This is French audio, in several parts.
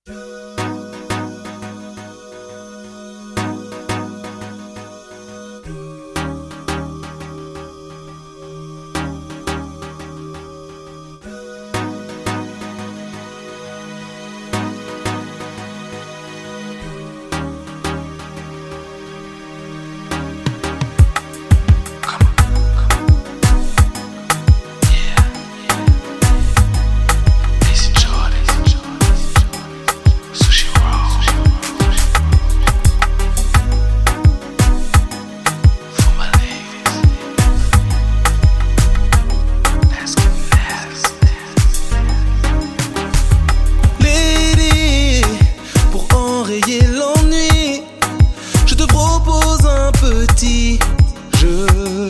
L'ennui, je te propose un petit jeu.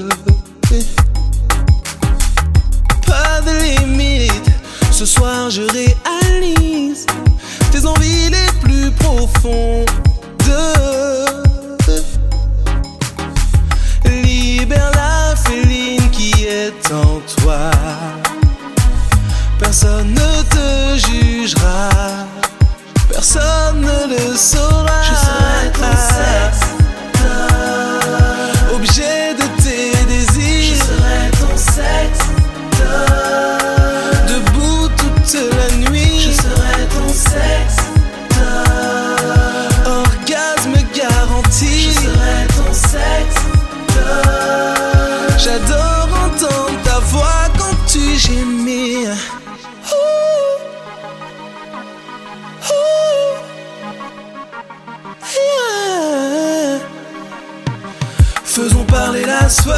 Pas de limite, ce soir je réalise tes envies les plus profondes. Libère la féline qui est en toi. Personne ne te jugera. Personne ne le saura. Je serai ton sexe, objet de tes désirs. je serai ton sexe, debout toute la nuit. je serai ton sexe, orgasme garanti. je serai ton sexe, J'adore entendre ta voix quand tu gémis. Yeah. Faisons parler la sueur,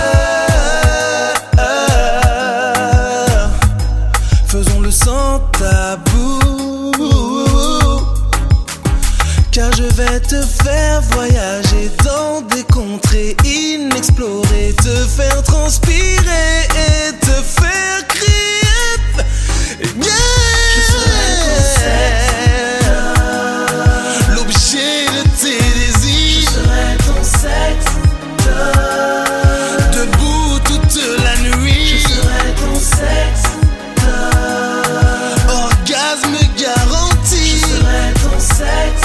faisons-le sans tabou, car je vais te faire voyager dans des contrées inexplorées, te faire transpirer et te faire crier. Yeah. je serai ton sexe, l'objet de tes désirs. je serai ton sexe, Debout toute la nuit. je serai ton sexe, Orgasme je garanti. serai ton sexe,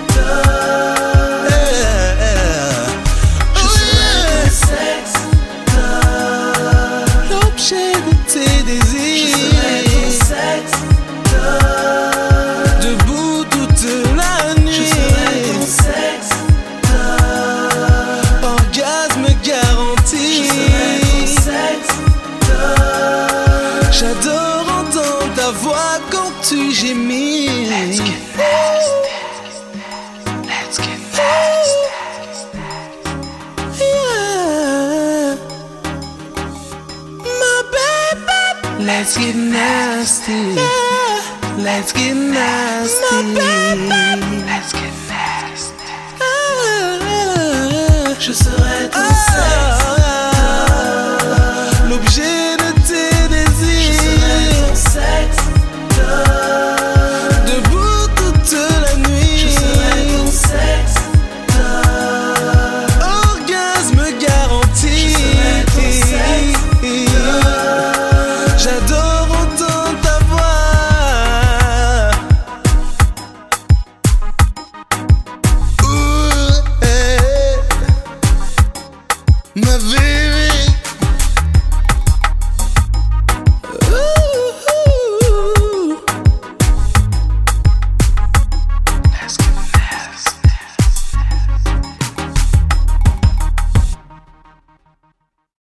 je serai ton sexe, l'objet de tes je serai ton désirs. sexe, Debout toute la je nuit. serai ton sexe, Orgasme je garanti. serai ton sexe, J'adore entendre ta voix quand tu gémis. Let's get nasty. Yeah. My baby. Let's get nasty. Yeah. Let's get nasty. My baby. Let's get nasty. Ah. Je serai ton sexe,